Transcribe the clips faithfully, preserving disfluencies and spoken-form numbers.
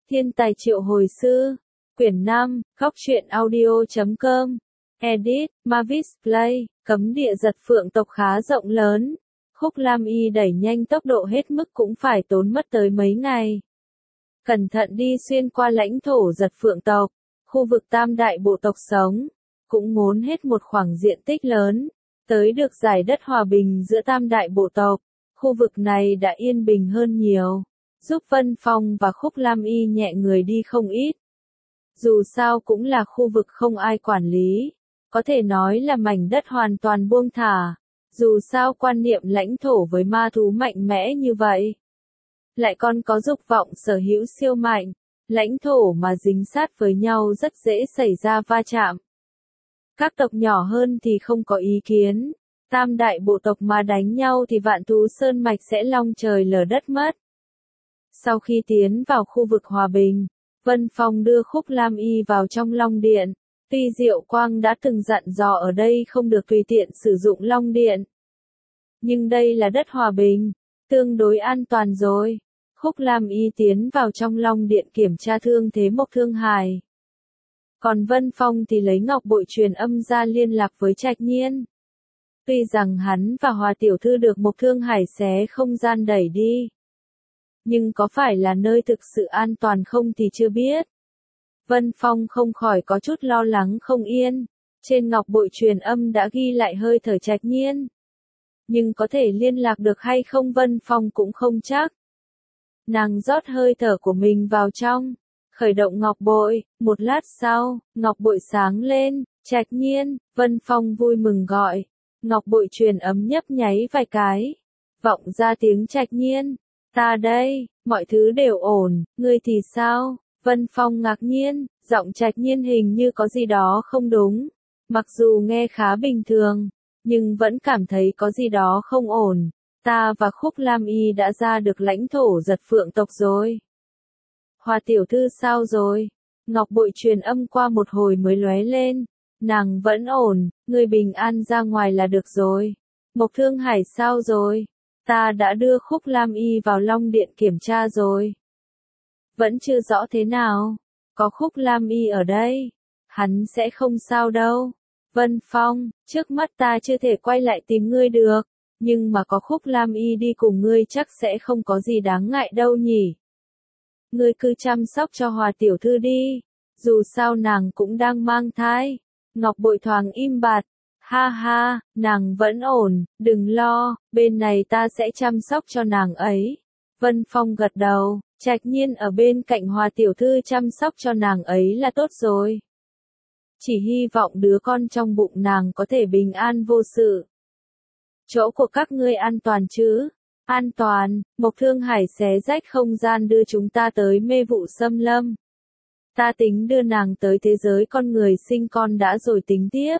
Thiên tài triệu hồi sư. Quyển năm, góc truyện audio chấm com. Edit, Mavis Play, cấm địa giật phượng tộc khá rộng lớn. Khúc Lam Y đẩy nhanh tốc độ hết mức cũng phải tốn mất tới mấy ngày. Cẩn thận đi xuyên qua lãnh thổ giật phượng tộc, khu vực tam đại bộ tộc sống, cũng ngốn hết một khoảng diện tích lớn, tới được giải đất hòa bình giữa tam đại bộ tộc. Khu vực này đã yên bình hơn nhiều, giúp Vân Phong và Khúc Lam Y nhẹ người đi không ít. Dù sao cũng là khu vực không ai quản lý, có thể nói là mảnh đất hoàn toàn buông thả. Dù sao quan niệm lãnh thổ với ma thú mạnh mẽ như vậy, lại còn có dục vọng sở hữu siêu mạnh, lãnh thổ mà dính sát với nhau rất dễ xảy ra va chạm. Các tộc nhỏ hơn thì không có ý kiến, tam đại bộ tộc mà đánh nhau thì Vạn Thú Sơn Mạch sẽ long trời lở đất mất. Sau khi tiến vào khu vực hòa bình, Vân Phong đưa Khúc Lam Y vào trong Long Điện. Tuy Diệu Quang đã từng dặn dò ở đây không được tùy tiện sử dụng Long Điện, nhưng đây là đất hòa bình, tương đối an toàn rồi. Khúc Lam Y tiến vào trong Long Điện kiểm tra thương thế Mộc Thương Hải. Còn Vân Phong thì lấy ngọc bội truyền âm ra liên lạc với Trạch Nhiên. Tuy rằng hắn và Hòa tiểu thư được Mộc Thương Hải xé không gian đẩy đi, nhưng có phải là nơi thực sự an toàn không thì chưa biết. Vân Phong không khỏi có chút lo lắng không yên. Trên ngọc bội truyền âm đã ghi lại hơi thở Trạch Nhiên, nhưng có thể liên lạc được hay không Vân Phong cũng không chắc. Nàng rót hơi thở của mình vào trong, khởi động ngọc bội. Một lát sau, ngọc bội sáng lên. Trạch Nhiên. Vân Phong vui mừng gọi. Ngọc bội truyền âm nhấp nháy vài cái, vọng ra tiếng Trạch Nhiên. Ta đây, mọi thứ đều ổn, ngươi thì sao? Vân Phong ngạc nhiên, giọng Trạch Nhiên hình như có gì đó không đúng. Mặc dù nghe khá bình thường, nhưng vẫn cảm thấy có gì đó không ổn. Ta và Khúc Lam Y đã ra được lãnh thổ giật phượng tộc rồi. Hòa tiểu thư sao rồi? Ngọc bội truyền âm qua một hồi mới lóe lên. Nàng vẫn ổn, người bình an ra ngoài là được rồi. Mộc Thương Hải sao rồi? Ta đã đưa Khúc Lam Y vào Long Điện kiểm tra rồi. Vẫn chưa rõ thế nào. Có Khúc Lam Y ở đây, hắn sẽ không sao đâu. Vân Phong, trước mắt ta chưa thể quay lại tìm ngươi được, nhưng mà có Khúc Lam Y đi cùng ngươi chắc sẽ không có gì đáng ngại đâu nhỉ. Ngươi cứ chăm sóc cho Hòa tiểu thư đi, dù sao nàng cũng đang mang thai. Ngọc bội thoáng im bặt. Ha ha, nàng vẫn ổn, đừng lo, bên này ta sẽ chăm sóc cho nàng ấy. Vân Phong gật đầu. Trạch Nhiên ở bên cạnh Hòa tiểu thư chăm sóc cho nàng ấy là tốt rồi. Chỉ hy vọng đứa con trong bụng nàng có thể bình an vô sự. Chỗ của các ngươi an toàn chứ? An toàn. Mộc Thương Hải xé rách không gian đưa chúng ta tới mê vụ xâm lâm. Ta tính đưa nàng tới thế giới con người sinh con đã rồi tính tiếp.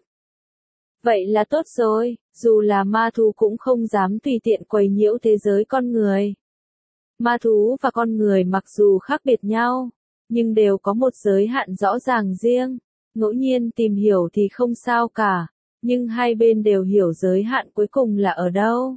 Vậy là tốt rồi, dù là ma thú cũng không dám tùy tiện quấy nhiễu thế giới con người. Ma thú và con người mặc dù khác biệt nhau, nhưng đều có một giới hạn rõ ràng riêng. Ngẫu nhiên tìm hiểu thì không sao cả, nhưng hai bên đều hiểu giới hạn cuối cùng là ở đâu.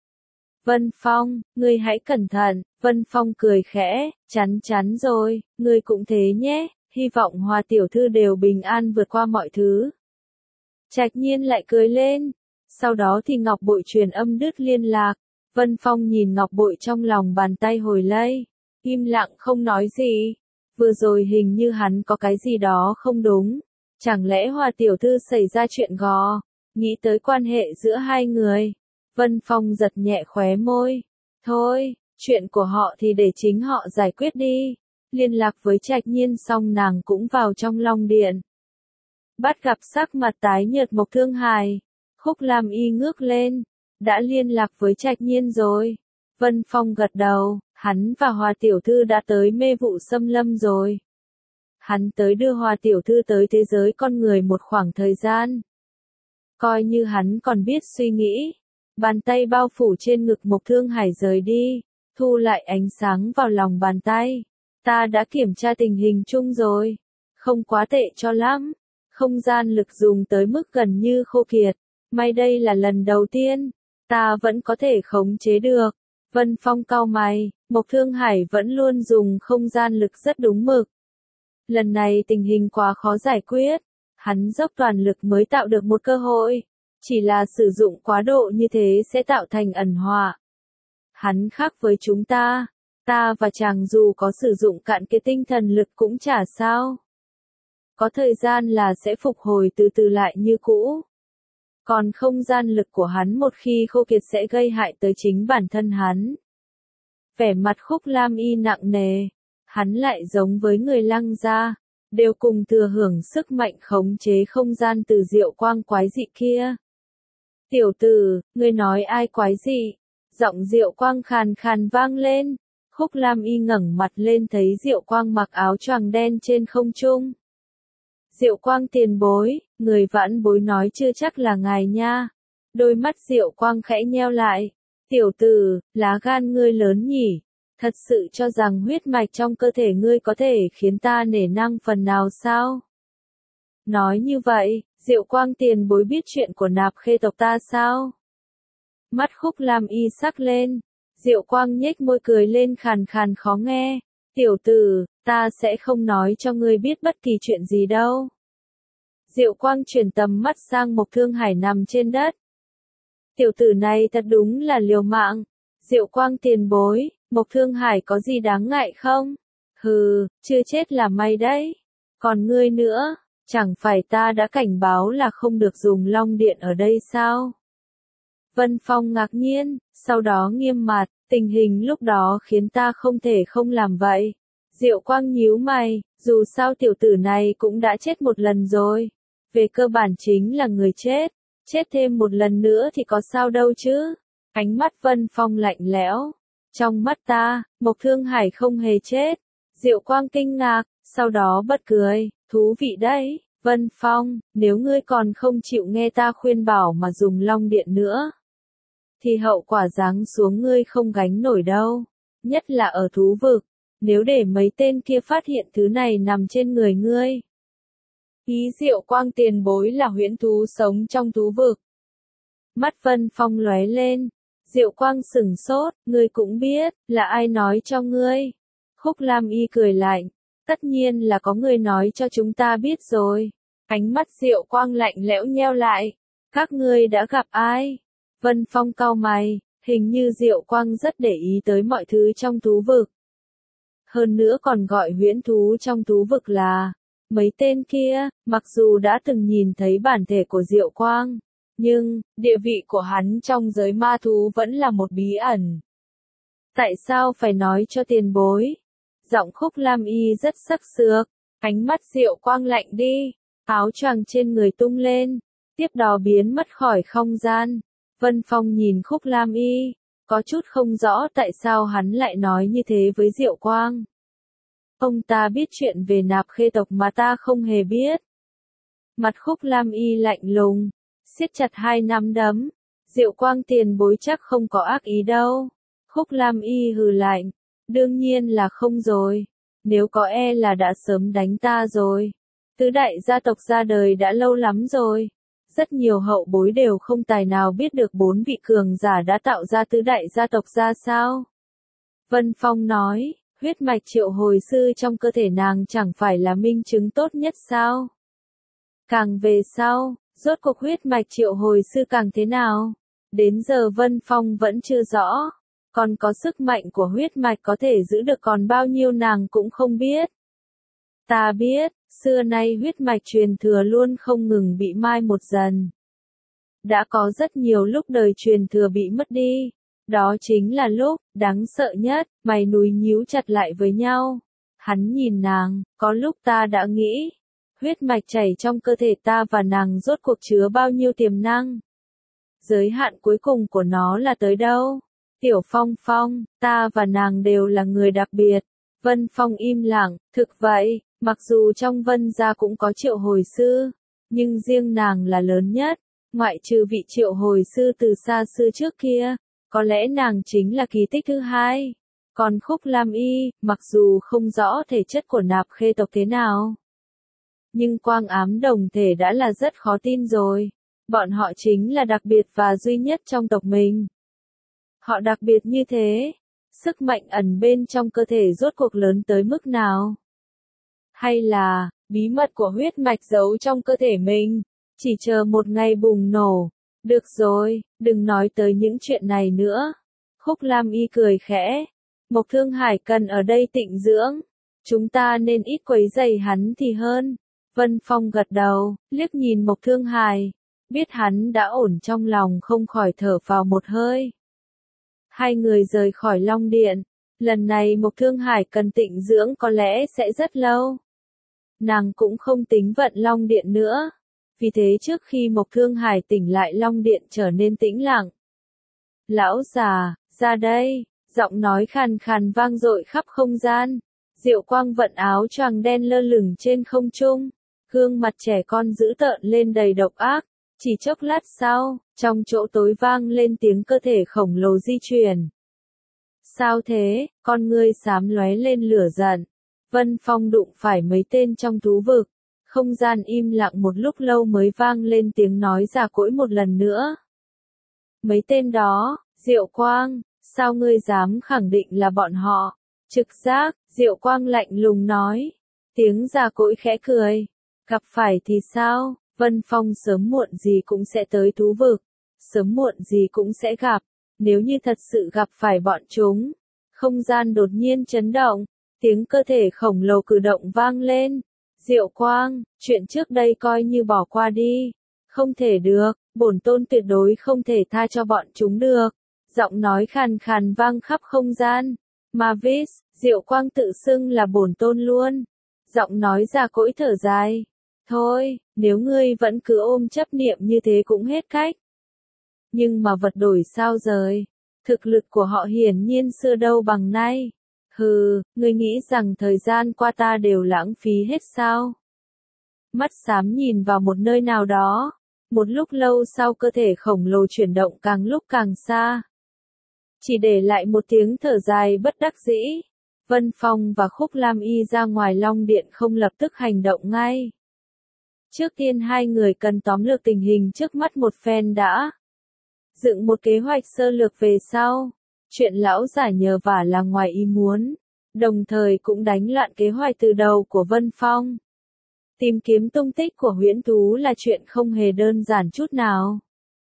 Vân Phong, ngươi hãy cẩn thận. Vân Phong cười khẽ, chắn chắn rồi, ngươi cũng thế nhé, hy vọng Hòa tiểu thư đều bình an vượt qua mọi thứ. Trạch Nhiên lại cười lên, sau đó thì ngọc bội truyền âm đứt liên lạc. Vân Phong nhìn ngọc bội trong lòng bàn tay hồi lâu, im lặng không nói gì. Vừa rồi hình như hắn có cái gì đó không đúng. Chẳng lẽ Hòa tiểu thư xảy ra chuyện gò? Nghĩ tới quan hệ giữa hai người, Vân Phong giật nhẹ khóe môi. Thôi, chuyện của họ thì để chính họ giải quyết đi. Liên lạc với Trạch Nhiên xong nàng cũng vào trong Long Điện. Bắt gặp sắc mặt tái nhợt Mộc Thương Hải, Khúc Lam Y ngước lên. Đã liên lạc với Trạch Nhiên rồi. Vân Phong gật đầu, hắn và Hòa tiểu thư đã tới mê vụ xâm lâm rồi. Hắn tới đưa Hòa tiểu thư tới thế giới con người một khoảng thời gian. Coi như hắn còn biết suy nghĩ. Bàn tay bao phủ trên ngực Mộc Thương Hải rời đi, thu lại ánh sáng vào lòng bàn tay. Ta đã kiểm tra tình hình chung rồi. Không quá tệ cho lắm. Không gian lực dùng tới mức gần như khô kiệt. May đây là lần đầu tiên. Ta vẫn có thể khống chế được. Vân Phong cau mày, Mộc Thương Hải vẫn luôn dùng không gian lực rất đúng mực. Lần này tình hình quá khó giải quyết, hắn dốc toàn lực mới tạo được một cơ hội, chỉ là sử dụng quá độ như thế sẽ tạo thành ẩn họa. Hắn khác với chúng ta, ta và chàng dù có sử dụng cạn cái tinh thần lực cũng chả sao. Có thời gian là sẽ phục hồi từ từ lại như cũ. Còn không gian lực của hắn một khi khô kiệt sẽ gây hại tới chính bản thân hắn. Vẻ mặt Khúc Lam Y nặng nề, hắn lại giống với người Lăng gia, đều cùng thừa hưởng sức mạnh khống chế không gian từ Diệu Quang quái dị kia. Tiểu tử, ngươi nói ai quái dị? Giọng Diệu Quang khàn khàn vang lên. Khúc Lam Y ngẩng mặt lên thấy Diệu Quang mặc áo choàng đen trên không trung. Diệu Quang tiền bối, người vãn bối nói chưa chắc là ngài nha. Đôi mắt Diệu Quang khẽ nheo lại. Tiểu tử, lá gan ngươi lớn nhỉ? Thật sự cho rằng huyết mạch trong cơ thể ngươi có thể khiến ta nể năng phần nào sao? Nói như vậy, Diệu Quang tiền bối biết chuyện của Nạp Khê tộc ta sao? Mắt Khúc Lam Y sắc lên. Diệu Quang nhếch môi cười lên khàn khàn khó nghe. Tiểu tử, ta sẽ không nói cho ngươi biết bất kỳ chuyện gì đâu. Diệu Quang chuyển tầm mắt sang Mộc Thương Hải nằm trên đất. Tiểu tử này thật đúng là liều mạng. Diệu Quang tiền bối, Mộc Thương Hải có gì đáng ngại không? Hừ, chưa chết là may đấy. Còn ngươi nữa, chẳng phải ta đã cảnh báo là không được dùng long điện ở đây sao? Vân Phong ngạc nhiên, sau đó nghiêm mặt, tình hình lúc đó khiến ta không thể không làm vậy. Diệu Quang nhíu mày, dù sao tiểu tử này cũng đã chết một lần rồi. Về cơ bản chính là người chết, chết thêm một lần nữa thì có sao đâu chứ. Ánh mắt Vân Phong lạnh lẽo. Trong mắt ta, Mộc Thương Hải không hề chết. Diệu Quang kinh ngạc, sau đó bật cười, thú vị đấy. Vân Phong, nếu ngươi còn không chịu nghe ta khuyên bảo mà dùng long điện nữa, thì hậu quả giáng xuống ngươi không gánh nổi đâu. Nhất là ở thú vực, nếu để mấy tên kia phát hiện thứ này nằm trên người ngươi. Ý Diệu Quang tiền bối là huyễn thú sống trong thú vực. Mắt Vân Phong lóe lên. Diệu Quang sửng sốt, ngươi cũng biết, là ai nói cho ngươi? Khúc Lam Y cười lạnh. Tất nhiên là có người nói cho chúng ta biết rồi. Ánh mắt Diệu Quang lạnh lẽo nheo lại. Các ngươi đã gặp ai? Vân Phong cau mày, hình như Diệu Quang rất để ý tới mọi thứ trong thú vực. Hơn nữa còn gọi huyễn thú trong thú vực là mấy tên kia, mặc dù đã từng nhìn thấy bản thể của Diệu Quang, nhưng địa vị của hắn trong giới ma thú vẫn là một bí ẩn. Tại sao phải nói cho tiền bối? Giọng Khúc Lam Y rất sắc sược, ánh mắt Diệu Quang lạnh đi, áo choàng trên người tung lên, tiếp đó biến mất khỏi không gian. Vân Phong nhìn Khúc Lam Y, có chút không rõ tại sao hắn lại nói như thế với Diệu Quang. Ông ta biết chuyện về Nạp Khê tộc mà ta không hề biết. Mặt Khúc Lam Y lạnh lùng, siết chặt hai nắm đấm. Diệu Quang tiền bối chắc không có ác ý đâu. Khúc Lam Y hừ lạnh, đương nhiên là không rồi. Nếu có e là đã sớm đánh ta rồi. Tứ đại gia tộc ra đời đã lâu lắm rồi. Rất nhiều hậu bối đều không tài nào biết được bốn vị cường giả đã tạo ra tứ đại gia tộc ra sao. Vân Phong nói, huyết mạch triệu hồi sư trong cơ thể nàng chẳng phải là minh chứng tốt nhất sao? Càng về sau, rốt cuộc huyết mạch triệu hồi sư càng thế nào? Đến giờ Vân Phong vẫn chưa rõ. Còn có sức mạnh của huyết mạch có thể giữ được còn bao nhiêu nàng cũng không biết. Ta biết, xưa nay huyết mạch truyền thừa luôn không ngừng bị mai một dần. Đã có rất nhiều lúc đời truyền thừa bị mất đi. Đó chính là lúc, đáng sợ nhất, mày núi nhíu chặt lại với nhau. Hắn nhìn nàng, có lúc ta đã nghĩ, huyết mạch chảy trong cơ thể ta và nàng rốt cuộc chứa bao nhiêu tiềm năng. Giới hạn cuối cùng của nó là tới đâu? Tiểu Phong Phong, ta và nàng đều là người đặc biệt. Vân Phong im lặng, thực vậy, mặc dù trong Vân gia cũng có triệu hồi sư, nhưng riêng nàng là lớn nhất, ngoại trừ vị triệu hồi sư từ xa xưa trước kia, có lẽ nàng chính là kỳ tích thứ hai. Còn Khúc Lam Y, mặc dù không rõ thể chất của Nạp Khê tộc thế nào, nhưng quang ám đồng thể đã là rất khó tin rồi. Bọn họ chính là đặc biệt và duy nhất trong tộc mình. Họ đặc biệt như thế, sức mạnh ẩn bên trong cơ thể rốt cuộc lớn tới mức nào? Hay là, bí mật của huyết mạch giấu trong cơ thể mình, chỉ chờ một ngày bùng nổ? Được rồi, đừng nói tới những chuyện này nữa. Khúc Lam Y cười khẽ. Mộc Thương Hải cần ở đây tịnh dưỡng. Chúng ta nên ít quấy rầy hắn thì hơn. Vân Phong gật đầu, liếc nhìn Mộc Thương Hải. Biết hắn đã ổn trong lòng không khỏi thở vào một hơi. Hai người rời khỏi Long Điện. Lần này Mộc Thương Hải cần tịnh dưỡng có lẽ sẽ rất lâu. Nàng cũng không tính vận Long Điện nữa. Vì thế trước khi Mộc Thương Hải tỉnh lại Long Điện trở nên tĩnh lặng. Lão già, ra đây, giọng nói khàn khàn vang dội khắp không gian. Diệu Quang vận áo choàng đen lơ lửng trên không trung. Gương mặt trẻ con dữ tợn lên đầy độc ác. Chỉ chốc lát sau, trong chỗ tối vang lên tiếng cơ thể khổng lồ di chuyển. Sao thế, con ngươi xám lóe lên lửa giận. Vân Phong đụng phải mấy tên trong thú vực. Không gian im lặng một lúc lâu mới vang lên tiếng nói già cỗi một lần nữa. Mấy tên đó, Diệu Quang, sao ngươi dám khẳng định là bọn họ? Trực giác, Diệu Quang lạnh lùng nói. Tiếng già cỗi khẽ cười. Gặp phải thì sao? Vân Phong sớm muộn gì cũng sẽ tới thú vực. Sớm muộn gì cũng sẽ gặp. Nếu như thật sự gặp phải bọn chúng. Không gian đột nhiên chấn động. Tiếng cơ thể khổng lồ cử động vang lên. Diệu Quang, chuyện trước đây coi như bỏ qua đi. Không thể được, bổn tôn tuyệt đối không thể tha cho bọn chúng được. Giọng nói khàn khàn vang khắp không gian. Mavis, Diệu Quang tự xưng là bổn tôn luôn. Giọng nói già cỗi thở dài. Thôi, nếu ngươi vẫn cứ ôm chấp niệm như thế cũng hết cách. Nhưng mà vật đổi sao rời. Thực lực của họ hiển nhiên xưa đâu bằng nay. Hừ, ngươi nghĩ rằng thời gian qua ta đều lãng phí hết sao? Mắt xám nhìn vào một nơi nào đó. Một lúc lâu sau cơ thể khổng lồ chuyển động càng lúc càng xa. Chỉ để lại một tiếng thở dài bất đắc dĩ. Vân Phong và Khúc Lam Y ra ngoài Long Điện không lập tức hành động ngay. Trước tiên hai người cần tóm lược tình hình trước mắt một phen đã. Dựng một kế hoạch sơ lược về sau. Chuyện lão giả nhờ vả là ngoài ý muốn. Đồng thời cũng đánh loạn kế hoạch từ đầu của Vân Phong. Tìm kiếm tung tích của huyễn thú là chuyện không hề đơn giản chút nào.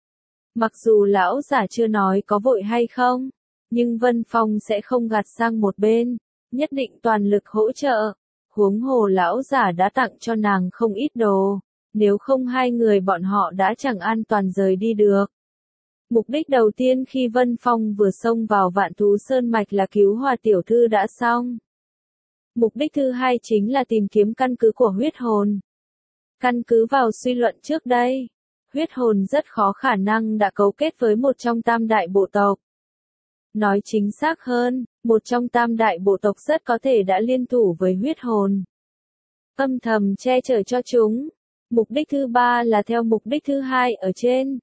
Mặc dù lão giả chưa nói có vội hay không, nhưng Vân Phong sẽ không gạt sang một bên, nhất định toàn lực hỗ trợ. Huống hồ lão giả đã tặng cho nàng không ít đồ, nếu không hai người bọn họ đã chẳng an toàn rời đi được. Mục đích đầu tiên khi Vân Phong vừa xông vào Vạn Thú Sơn Mạch là cứu Hòa tiểu thư đã xong. Mục đích thứ hai chính là tìm kiếm căn cứ của huyết hồn. Căn cứ vào suy luận trước đây, huyết hồn rất khó khả năng đã cấu kết với một trong tam đại bộ tộc. Nói chính xác hơn, một trong tam đại bộ tộc rất có thể đã liên thủ với huyết hồn. Âm thầm che chở cho chúng. Mục đích thứ ba là theo mục đích thứ hai ở trên.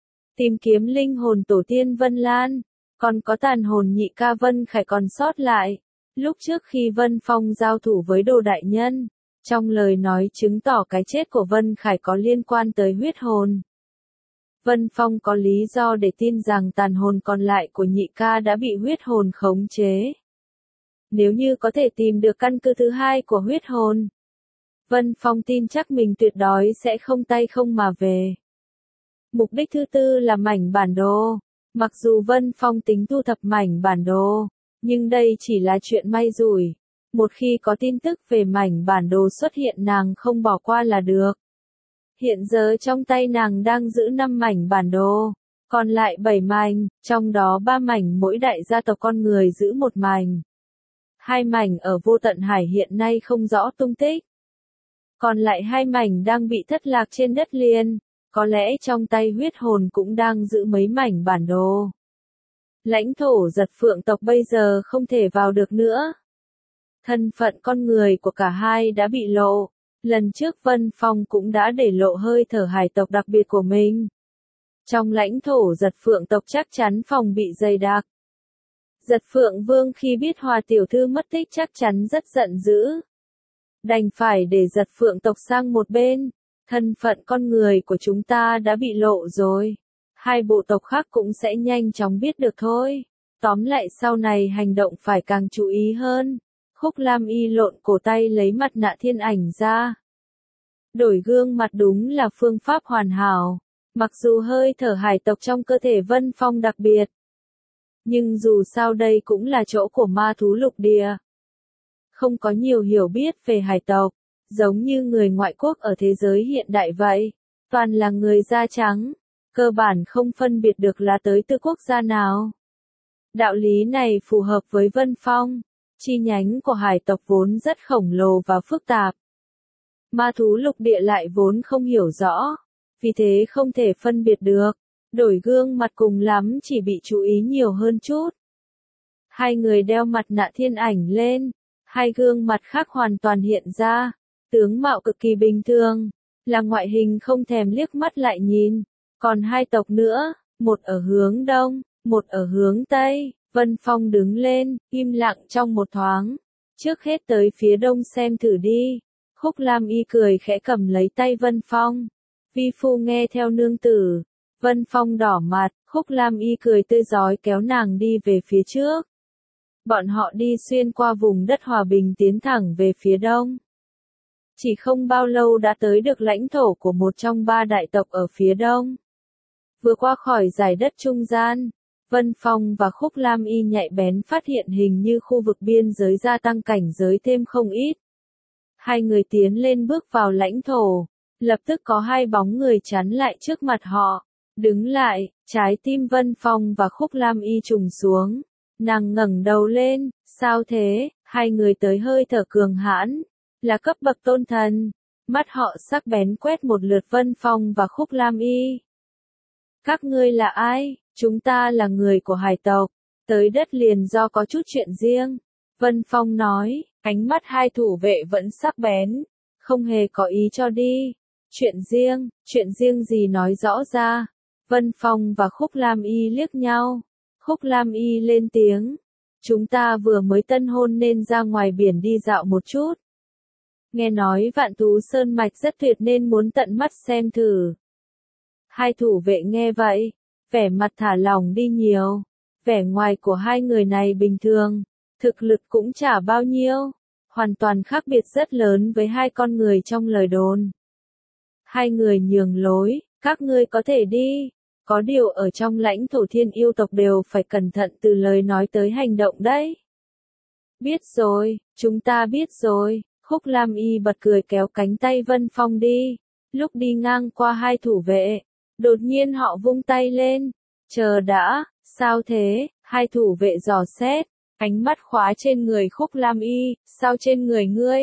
Tìm kiếm linh hồn tổ tiên Vân Lan, còn có tàn hồn nhị ca Vân Khải còn sót lại. Lúc trước khi Vân Phong giao thủ với Đồ Đại Nhân, trong lời nói chứng tỏ cái chết của Vân Khải có liên quan tới huyết hồn. Vân Phong có lý do để tin rằng tàn hồn còn lại của nhị ca đã bị huyết hồn khống chế. Nếu như có thể tìm được căn cứ thứ hai của huyết hồn, Vân Phong tin chắc mình tuyệt đối sẽ không tay không mà về. Mục đích thứ tư là mảnh bản đồ. Mặc dù Vân Phong tính thu thập mảnh bản đồ, nhưng đây chỉ là chuyện may rủi. Một khi có tin tức về mảnh bản đồ xuất hiện nàng không bỏ qua là được. Hiện giờ trong tay nàng đang giữ năm mảnh bản đồ, còn lại bảy mảnh, trong đó ba mảnh mỗi đại gia tộc con người giữ một mảnh. Hai mảnh ở Vô Tận Hải hiện nay không rõ tung tích. Còn lại hai mảnh đang bị thất lạc trên đất liền, có lẽ trong tay huyết hồn cũng đang giữ mấy mảnh bản đồ. Lãnh thổ Giật Phượng tộc bây giờ không thể vào được nữa. Thân phận con người của cả hai đã bị lộ. Lần trước Vân Phong cũng đã để lộ hơi thở hải tộc đặc biệt của mình. Trong lãnh thổ Giật Phượng tộc chắc chắn phòng bị dày đặc. Giật Phượng Vương khi biết Hòa tiểu thư mất tích chắc chắn rất giận dữ. Đành phải để Giật Phượng tộc sang một bên. Thân phận con người của chúng ta đã bị lộ rồi. Hai bộ tộc khác cũng sẽ nhanh chóng biết được thôi. Tóm lại sau này hành động phải càng chú ý hơn. Khúc Lam Y lộn cổ tay lấy mặt nạ thiên ảnh ra. Đổi gương mặt đúng là phương pháp hoàn hảo. Mặc dù hơi thở hải tộc trong cơ thể Vân Phong đặc biệt. Nhưng dù sao đây cũng là chỗ của ma thú lục địa. Không có nhiều hiểu biết về hải tộc, giống như người ngoại quốc ở thế giới hiện đại vậy. Toàn là người da trắng, cơ bản không phân biệt được là tới từ quốc gia nào. Đạo lý này phù hợp với Vân Phong, chi nhánh của hải tộc vốn rất khổng lồ và phức tạp. Ma thú lục địa lại vốn không hiểu rõ, vì thế không thể phân biệt được, đổi gương mặt cùng lắm chỉ bị chú ý nhiều hơn chút. Hai người đeo mặt nạ thiên ảnh lên, hai gương mặt khác hoàn toàn hiện ra, tướng mạo cực kỳ bình thường, là ngoại hình không thèm liếc mắt lại nhìn, còn hai tộc nữa, một ở hướng đông, một ở hướng tây. Vân Phong đứng lên, im lặng trong một thoáng, trước hết tới phía đông xem thử đi. Khúc Lam Y cười khẽ cầm lấy tay Vân Phong. Vi phu nghe theo nương tử. Vân Phong đỏ mặt, Khúc Lam Y cười tươi rói kéo nàng đi về phía trước. Bọn họ đi xuyên qua vùng đất hòa bình tiến thẳng về phía đông. Chỉ không bao lâu đã tới được lãnh thổ của một trong ba đại tộc ở phía đông. Vừa qua khỏi dải đất trung gian, Vân Phong và Khúc Lam Y nhạy bén phát hiện hình như khu vực biên giới gia tăng cảnh giới thêm không ít. Hai người tiến lên bước vào lãnh thổ, lập tức có hai bóng người chắn lại trước mặt họ. Đứng lại, trái tim Vân Phong và Khúc Lam Y trùng xuống. Nàng ngẩng đầu lên, sao thế? Hai người tới hơi thở cường hãn, là cấp bậc tôn thần. Mắt họ sắc bén quét một lượt Vân Phong và Khúc Lam Y. Các ngươi là ai? Chúng ta là người của hải tộc, tới đất liền do có chút chuyện riêng. Vân Phong nói, ánh mắt hai thủ vệ vẫn sắc bén, không hề có ý cho đi. Chuyện riêng, chuyện riêng gì nói rõ ra. Vân Phong và Khúc Lam Y liếc nhau. Khúc Lam Y lên tiếng. Chúng ta vừa mới tân hôn nên ra ngoài biển đi dạo một chút. Nghe nói Vạn Thú Sơn Mạch rất tuyệt nên muốn tận mắt xem thử. Hai thủ vệ nghe vậy, vẻ mặt thả lỏng đi nhiều. Vẻ ngoài của hai người này bình thường, thực lực cũng chả bao nhiêu, hoàn toàn khác biệt rất lớn với hai con người trong lời đồn. Hai người nhường lối, các ngươi có thể đi, có điều ở trong lãnh thổ thiên yêu tộc đều phải cẩn thận từ lời nói tới hành động đấy. Biết rồi, chúng ta biết rồi. Khúc Lam Y bật cười kéo cánh tay Vân Phong đi. Lúc đi ngang qua hai thủ vệ, đột nhiên họ vung tay lên. Chờ đã, sao thế? Hai thủ vệ dò xét, ánh mắt khóa trên người Khúc Lam Y, sao trên người ngươi?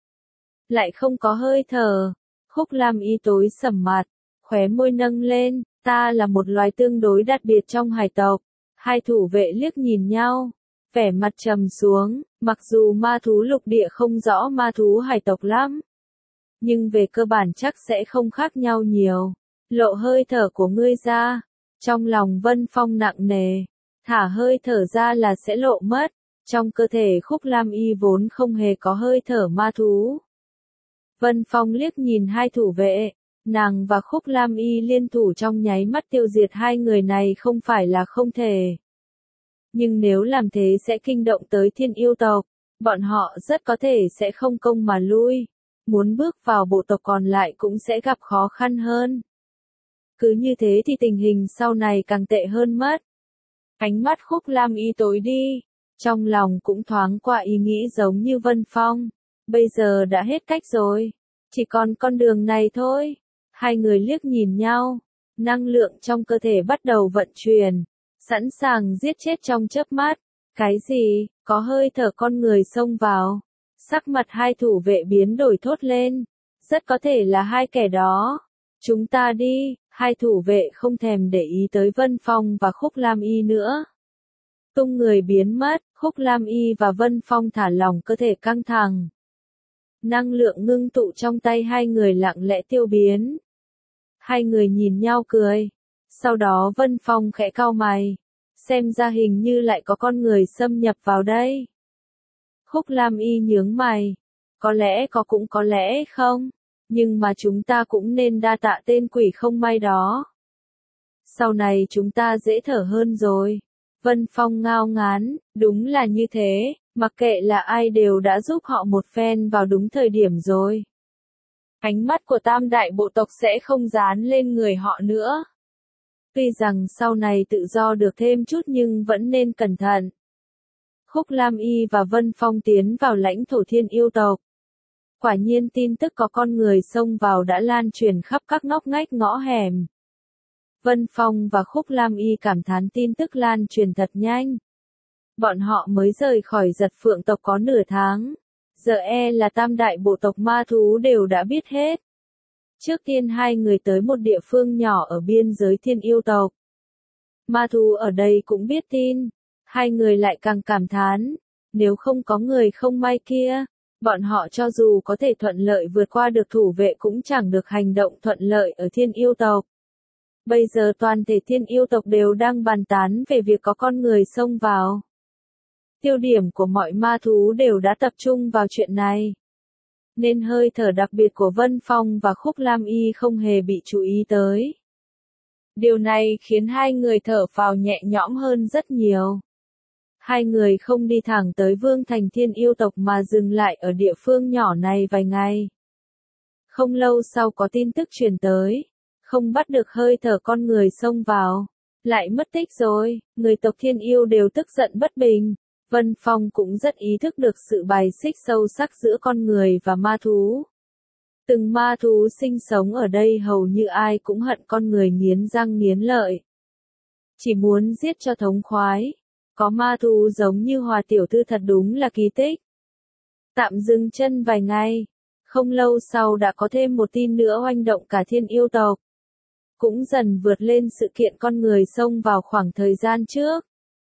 Lại không có hơi thở. Khúc Lam Y tối sầm mặt, khóe môi nâng lên, ta là một loài tương đối đặc biệt trong hải tộc. Hai thủ vệ liếc nhìn nhau, vẻ mặt trầm xuống, mặc dù ma thú lục địa không rõ ma thú hải tộc lắm, nhưng về cơ bản chắc sẽ không khác nhau nhiều. Lộ hơi thở của ngươi ra. Trong lòng Vân Phong nặng nề, thả hơi thở ra là sẽ lộ mất. Trong cơ thể Khúc Lam Y vốn không hề có hơi thở ma thú. Vân Phong liếc nhìn hai thủ vệ, nàng và Khúc Lam Y liên thủ trong nháy mắt tiêu diệt hai người này không phải là không thể. Nhưng nếu làm thế sẽ kinh động tới thiên yêu tộc, bọn họ rất có thể sẽ không công mà lui. Muốn bước vào bộ tộc còn lại cũng sẽ gặp khó khăn hơn. Cứ như thế thì tình hình sau này càng tệ hơn mất. Ánh mắt Khúc Lam Y tối đi, trong lòng cũng thoáng qua ý nghĩ giống như Vân Phong. Bây giờ đã hết cách rồi, chỉ còn con đường này thôi. Hai người liếc nhìn nhau, năng lượng trong cơ thể bắt đầu vận chuyển, sẵn sàng giết chết trong chớp mắt. Cái gì? Có hơi thở con người xông vào. Sắc mặt hai thủ vệ biến đổi thốt lên. Rất có thể là hai kẻ đó. Chúng ta đi. Hai thủ vệ không thèm để ý tới Vân Phong và Khúc Lam Y nữa. Tung người biến mất, Khúc Lam Y và Vân Phong thả lỏng cơ thể căng thẳng. Năng lượng ngưng tụ trong tay hai người lặng lẽ tiêu biến. Hai người nhìn nhau cười. Sau đó Vân Phong khẽ cau mày. Xem ra hình như lại có con người xâm nhập vào đây. Khúc Lam Y nhướng mày. Có lẽ có cũng có lẽ không. Nhưng mà chúng ta cũng nên đa tạ tên quỷ không may đó. Sau này chúng ta dễ thở hơn rồi. Vân Phong ngao ngán, đúng là như thế, mặc kệ là ai đều đã giúp họ một phen vào đúng thời điểm rồi. Ánh mắt của tam đại bộ tộc sẽ không dán lên người họ nữa. Tuy rằng sau này tự do được thêm chút nhưng vẫn nên cẩn thận. Khúc Lam Y và Vân Phong tiến vào lãnh thổ Thiên Yêu tộc. Quả nhiên tin tức có con người xông vào đã lan truyền khắp các ngóc ngách ngõ hẻm. Vân Phong và Khúc Lam Y cảm thán tin tức lan truyền thật nhanh. Bọn họ mới rời khỏi Giật Phượng tộc có nửa tháng. Giờ e là tam đại bộ tộc ma thú đều đã biết hết. Trước tiên hai người tới một địa phương nhỏ ở biên giới Thiên Yêu tộc. Ma thú ở đây cũng biết tin. Hai người lại càng cảm thán. Nếu không có người không may kia, bọn họ cho dù có thể thuận lợi vượt qua được thủ vệ cũng chẳng được hành động thuận lợi ở Thiên Yêu tộc. Bây giờ toàn thể Thiên Yêu tộc đều đang bàn tán về việc có con người xông vào. Tiêu điểm của mọi ma thú đều đã tập trung vào chuyện này. Nên hơi thở đặc biệt của Vân Phong và Khúc Lam Y không hề bị chú ý tới. Điều này khiến hai người thở phào nhẹ nhõm hơn rất nhiều. Hai người không đi thẳng tới Vương thành Thiên Yêu tộc mà dừng lại ở địa phương nhỏ này vài ngày. Không lâu sau có tin tức truyền tới, không bắt được hơi thở con người xông vào, lại mất tích rồi, người tộc Thiên Yêu đều tức giận bất bình. Vân Phong cũng rất ý thức được sự bài xích sâu sắc giữa con người và ma thú. Từng ma thú sinh sống ở đây hầu như ai cũng hận con người nghiến răng nghiến lợi. Chỉ muốn giết cho thống khoái. Có ma thú giống như Hòa tiểu thư thật đúng là kỳ tích. Tạm dừng chân vài ngày. Không lâu sau đã có thêm một tin nữa oanh động cả Thiên Yêu tộc. Cũng dần vượt lên sự kiện con người xông vào khoảng thời gian trước.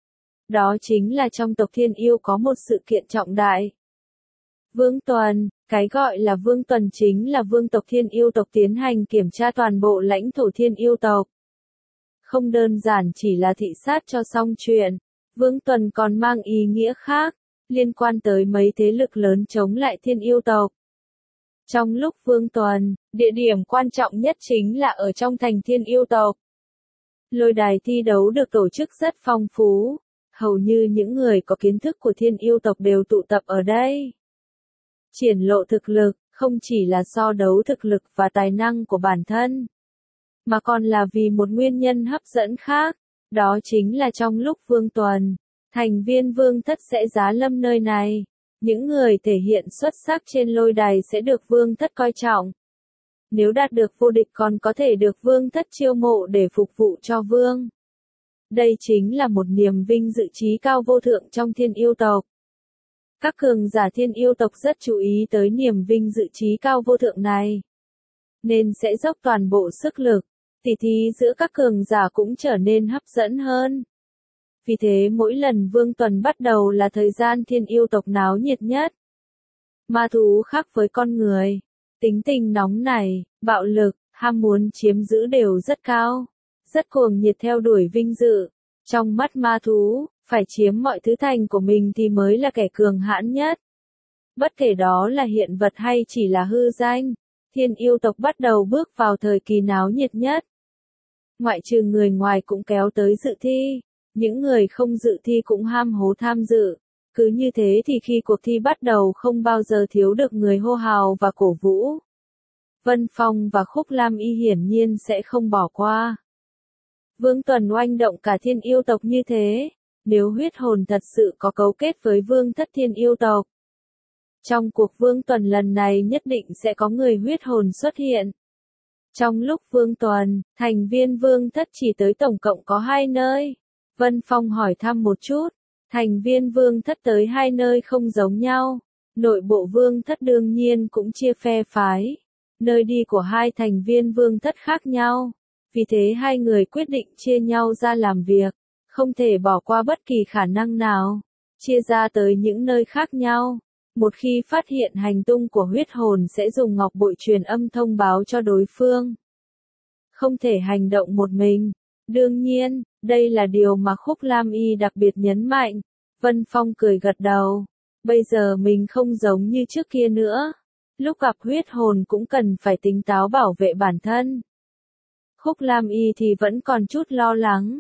Đó chính là trong tộc Thiên Yêu có một sự kiện trọng đại. Vương Tuần, cái gọi là Vương Tuần chính là vương tộc Thiên Yêu tộc tiến hành kiểm tra toàn bộ lãnh thổ Thiên Yêu tộc. Không đơn giản chỉ là thị sát cho xong chuyện, Vương Tuần còn mang ý nghĩa khác, liên quan tới mấy thế lực lớn chống lại Thiên Yêu tộc. Trong lúc Vương Tuần, địa điểm quan trọng nhất chính là ở trong thành Thiên Yêu tộc. Lôi đài thi đấu được tổ chức rất phong phú. Hầu như những người có kiến thức của Thiên Yêu tộc đều tụ tập ở đây. Triển lộ thực lực, không chỉ là so đấu thực lực và tài năng của bản thân, mà còn là vì một nguyên nhân hấp dẫn khác, đó chính là trong lúc Vương Tuần, thành viên Vương Thất sẽ giá lâm nơi này. Những người thể hiện xuất sắc trên lôi đài sẽ được Vương Thất coi trọng. Nếu đạt được vô địch còn có thể được Vương Thất chiêu mộ để phục vụ cho Vương. Đây chính là một niềm vinh dự trí cao vô thượng trong Thiên Yêu tộc. Các cường giả Thiên Yêu tộc rất chú ý tới niềm vinh dự trí cao vô thượng này. Nên sẽ dốc toàn bộ sức lực, tỉ thí giữa các cường giả cũng trở nên hấp dẫn hơn. Vì thế mỗi lần Vương Tuần bắt đầu là thời gian Thiên Yêu tộc náo nhiệt nhất. Ma thú khác với con người, tính tình nóng nảy, bạo lực, ham muốn chiếm giữ đều rất cao. Rất cuồng nhiệt theo đuổi vinh dự. Trong mắt ma thú, phải chiếm mọi thứ thành của mình thì mới là kẻ cường hãn nhất. Bất kể đó là hiện vật hay chỉ là hư danh, Thiên Yêu tộc bắt đầu bước vào thời kỳ náo nhiệt nhất. Ngoại trừ người ngoài cũng kéo tới dự thi, những người không dự thi cũng ham hố tham dự. Cứ như thế thì khi cuộc thi bắt đầu không bao giờ thiếu được người hô hào và cổ vũ. Vân Phong và Khúc Lam Y hiển nhiên sẽ không bỏ qua. Vương Tuần oanh động cả Thiên Yêu tộc như thế, nếu huyết hồn thật sự có cấu kết với Vương Thất Thiên Yêu tộc. Trong cuộc Vương Tuần lần này nhất định sẽ có người huyết hồn xuất hiện. Trong lúc Vương Tuần, thành viên Vương Thất chỉ tới tổng cộng có hai nơi. Vân Phong hỏi thăm một chút, thành viên Vương Thất tới hai nơi không giống nhau. Nội bộ Vương Thất đương nhiên cũng chia phe phái. Nơi đi của hai thành viên Vương Thất khác nhau. Vì thế hai người quyết định chia nhau ra làm việc, không thể bỏ qua bất kỳ khả năng nào, chia ra tới những nơi khác nhau. Một khi phát hiện hành tung của huyết hồn sẽ dùng ngọc bội truyền âm thông báo cho đối phương. Không thể hành động một mình. Đương nhiên, đây là điều mà Khúc Lam Y đặc biệt nhấn mạnh. Vân Phong cười gật đầu. Bây giờ mình không giống như trước kia nữa. Lúc gặp huyết hồn cũng cần phải tính táo bảo vệ bản thân. Khúc Lam Y thì vẫn còn chút lo lắng.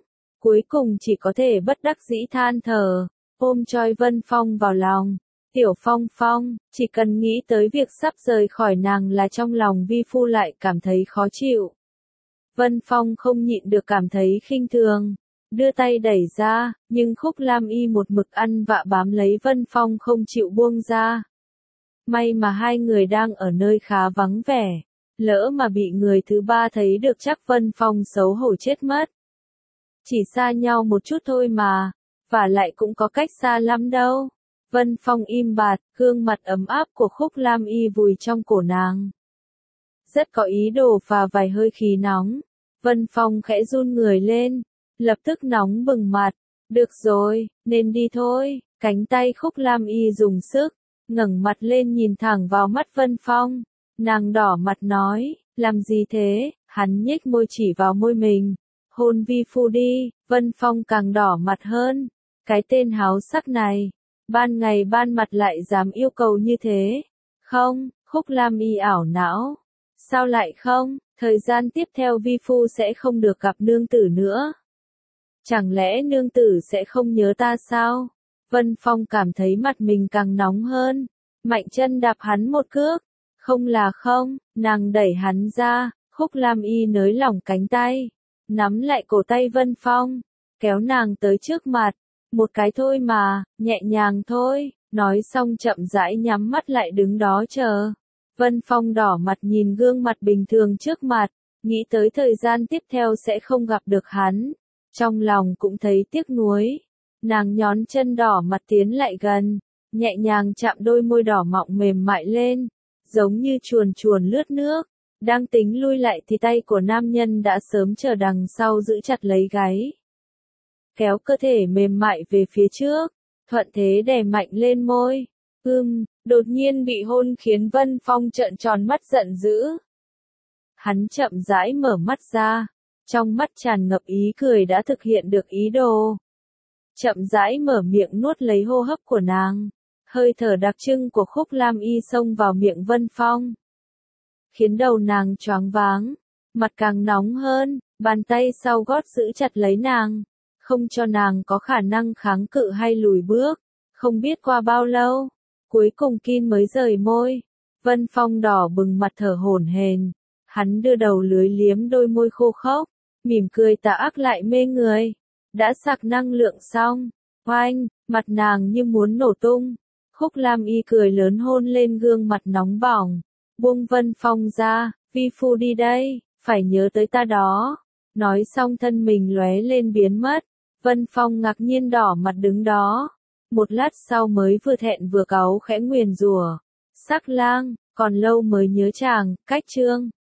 cuối cùng chỉ có thể bất đắc dĩ than thở, ôm choi Vân Phong vào lòng. Tiểu Phong Phong, chỉ cần nghĩ tới việc sắp rời khỏi nàng là trong lòng vi phu lại cảm thấy khó chịu. Vân Phong không nhịn được cảm thấy khinh thường, đưa tay đẩy ra, nhưng Khúc Lam Y một mực ăn vạ bám lấy Vân Phong không chịu buông ra. May mà hai người đang ở nơi khá vắng vẻ, lỡ mà bị người thứ ba thấy được chắc Vân Phong xấu hổ chết mất. Chỉ xa nhau một chút thôi mà, và lại cũng có cách xa lắm đâu. Vân Phong im bặt, gương mặt ấm áp của Khúc Lam Y vùi trong cổ nàng. Rất có ý đồ phà vài hơi khí nóng. Vân Phong khẽ run người lên, lập tức nóng bừng mặt. Được rồi, nên đi thôi. Cánh tay Khúc Lam Y dùng sức, ngẩng mặt lên nhìn thẳng vào mắt Vân Phong. Nàng đỏ mặt nói, làm gì thế? Hắn nhếch môi chỉ vào môi mình. Hôn vi phu đi. Vân Phong càng đỏ mặt hơn. Cái tên háo sắc này, ban ngày ban mặt lại dám yêu cầu như thế. Không, Khúc Lam Y ảo não. Sao lại không? Thời gian tiếp theo vi phu sẽ không được gặp nương tử nữa. Chẳng lẽ nương tử sẽ không nhớ ta sao? Vân Phong cảm thấy mặt mình càng nóng hơn. Mạnh chân đạp hắn một cước. Không là không, nàng đẩy hắn ra. Khúc Lam Y nới lỏng cánh tay, nắm lại cổ tay Vân Phong, kéo nàng tới trước mặt. Một cái thôi mà, nhẹ nhàng thôi. Nói xong chậm rãi nhắm mắt lại đứng đó chờ. Vân Phong đỏ mặt nhìn gương mặt bình thường trước mặt, nghĩ tới thời gian tiếp theo sẽ không gặp được hắn. Trong lòng cũng thấy tiếc nuối. Nàng nhón chân đỏ mặt tiến lại gần, nhẹ nhàng chạm đôi môi đỏ mọng mềm mại lên, giống như chuồn chuồn lướt nước. Đang tính lui lại thì tay của nam nhân đã sớm chờ đằng sau giữ chặt lấy gáy. Kéo cơ thể mềm mại về phía trước, thuận thế đè mạnh lên môi. Ưm, đột nhiên bị hôn khiến Vân Phong trợn tròn mắt giận dữ. Hắn chậm rãi mở mắt ra, trong mắt tràn ngập ý cười đã thực hiện được ý đồ. Chậm rãi mở miệng nuốt lấy hô hấp của nàng, hơi thở đặc trưng của Khúc Lam Y xông vào miệng Vân Phong, khiến đầu nàng choáng váng, mặt càng nóng hơn, bàn tay sau gót giữ chặt lấy nàng, không cho nàng có khả năng kháng cự hay lùi bước. Không biết qua bao lâu, cuối cùng Kin mới rời môi. Vân Phong đỏ bừng mặt thở hổn hển, hắn đưa đầu lưới liếm đôi môi khô khốc, mỉm cười tà ác lại mê người. Đã sạc năng lượng xong, oanh, mặt nàng như muốn nổ tung. Khúc Lam Y cười lớn hôn lên gương mặt nóng bỏng, buông Vân Phong ra, vi phu đi đây, phải nhớ tới ta đó. Nói xong thân mình lóe lên biến mất. Vân Phong ngạc nhiên đỏ mặt đứng đó. Một lát sau mới vừa thẹn vừa cáu khẽ nguyền rủa. Sắc lang, còn lâu mới nhớ chàng, cách chương.